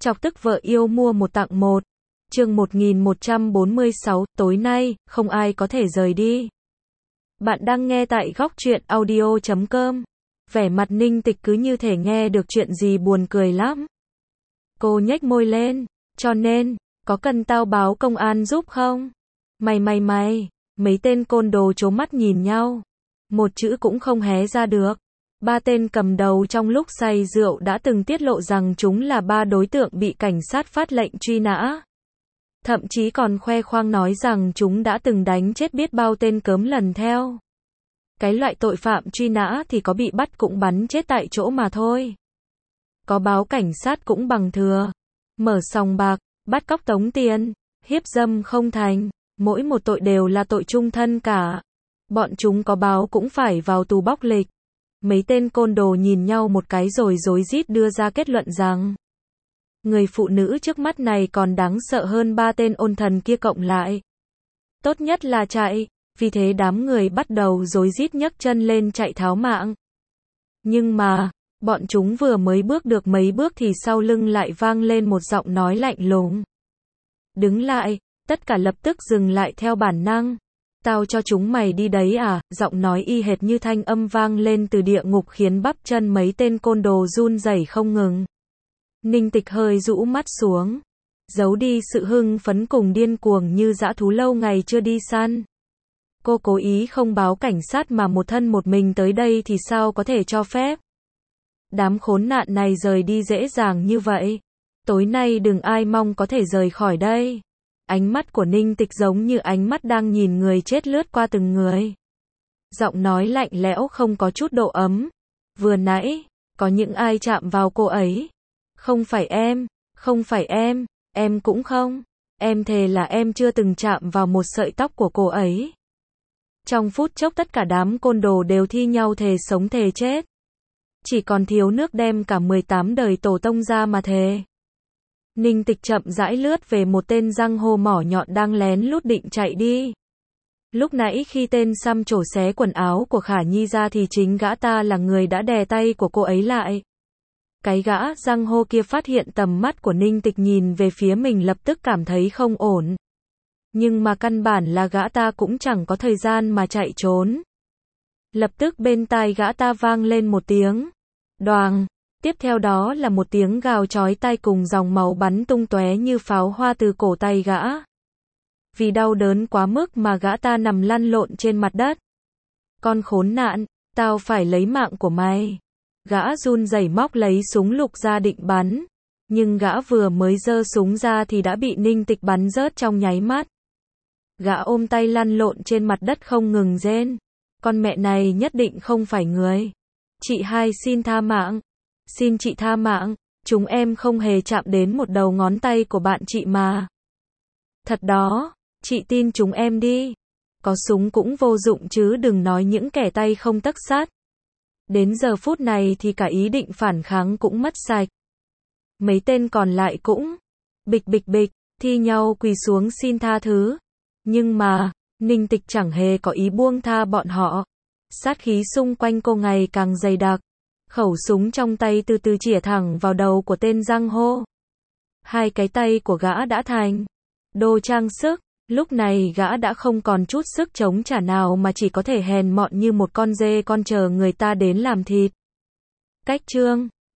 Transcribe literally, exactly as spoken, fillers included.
Chọc tức vợ yêu mua một tặng một. Chương một nghìn một trăm bốn mươi sáu, tối nay, không ai có thể rời đi. Bạn đang nghe tại góc truyện audio chấm com. Vẻ mặt Ninh Tịch cứ như thể nghe được chuyện gì buồn cười lắm. Cô nhếch môi lên, cho nên, có cần tao báo công an giúp không? Mày mày mày, mấy tên côn đồ trố mắt nhìn nhau. Một chữ cũng không hé ra được. Ba tên cầm đầu trong lúc say rượu đã từng tiết lộ rằng chúng là ba đối tượng bị cảnh sát phát lệnh truy nã. Thậm chí còn khoe khoang nói rằng chúng đã từng đánh chết biết bao tên cớm lần theo. Cái loại tội phạm truy nã thì có bị bắt cũng bắn chết tại chỗ mà thôi. Có báo cảnh sát cũng bằng thừa. Mở sòng bạc, bắt cóc tống tiền, hiếp dâm không thành, mỗi một tội đều là tội chung thân cả. Bọn chúng có báo cũng phải vào tù bóc lịch. Mấy tên côn đồ nhìn nhau một cái rồi rối rít đưa ra kết luận rằng người phụ nữ trước mắt này còn đáng sợ hơn ba tên ôn thần kia cộng lại. Tốt nhất là chạy, vì thế đám người bắt đầu rối rít nhấc chân lên chạy tháo mạng. Nhưng mà, bọn chúng vừa mới bước được mấy bước thì sau lưng lại vang lên một giọng nói lạnh lùng. Đứng lại, tất cả lập tức dừng lại theo bản năng. Tao cho chúng mày đi đấy à, giọng nói y hệt như thanh âm vang lên từ địa ngục khiến bắp chân mấy tên côn đồ run rẩy không ngừng. Ninh Tịch hơi rũ mắt xuống, giấu đi sự hưng phấn cùng điên cuồng như dã thú lâu ngày chưa đi săn. Cô cố ý không báo cảnh sát mà một thân một mình tới đây thì sao có thể cho phép. Đám khốn nạn này rời đi dễ dàng như vậy. Tối nay đừng ai mong có thể rời khỏi đây. Ánh mắt của Ninh Tịch giống như ánh mắt đang nhìn người chết lướt qua từng người. Giọng nói lạnh lẽo không có chút độ ấm. Vừa nãy, có những ai chạm vào cô ấy? Không phải em, không phải em, em cũng không. Em thề là em chưa từng chạm vào một sợi tóc của cô ấy. Trong phút chốc tất cả đám côn đồ đều thi nhau thề sống thề chết. Chỉ còn thiếu nước đem cả mười tám đời tổ tông ra mà thề. Ninh Tịch chậm rãi lướt về một tên giang hồ mỏ nhọn đang lén lút định chạy đi. Lúc nãy khi tên xăm trổ xé quần áo của Khả Nhi ra thì chính gã ta là người đã đè tay của cô ấy lại. Cái gã giang hồ kia phát hiện tầm mắt của Ninh Tịch nhìn về phía mình lập tức cảm thấy không ổn. Nhưng mà căn bản là gã ta cũng chẳng có thời gian mà chạy trốn. Lập tức bên tai gã ta vang lên một tiếng đoàng. Tiếp theo đó là một tiếng gào chói tai cùng dòng máu bắn tung tóe như pháo hoa từ cổ tay gã. Vì đau đớn quá mức mà gã ta nằm lăn lộn trên mặt đất. Con khốn nạn, tao phải lấy mạng của mày. Gã run rẩy móc lấy súng lục ra định bắn. Nhưng gã vừa mới giơ súng ra thì đã bị Ninh Tịch bắn rớt trong nháy mắt. Gã ôm tay lăn lộn trên mặt đất không ngừng rên. Con mẹ này nhất định không phải người. Chị hai xin tha mạng. Xin chị tha mạng, chúng em không hề chạm đến một đầu ngón tay của bạn chị mà. Thật đó, chị tin chúng em đi. Có súng cũng vô dụng chứ đừng nói những kẻ tay không tấc sắt. Đến giờ phút này thì cả ý định phản kháng cũng mất sạch. Mấy tên còn lại cũng bịch bịch bịch, thi nhau quỳ xuống xin tha thứ. Nhưng mà, Ninh Tịch chẳng hề có ý buông tha bọn họ. Sát khí xung quanh cô ngày càng dày đặc. Khẩu súng trong tay từ từ chĩa thẳng vào đầu của tên giang hồ. Hai cái tay của gã đã thành đồ trang sức, lúc này gã đã không còn chút sức chống trả nào mà chỉ có thể hèn mọn như một con dê con chờ người ta đến làm thịt. Cách chương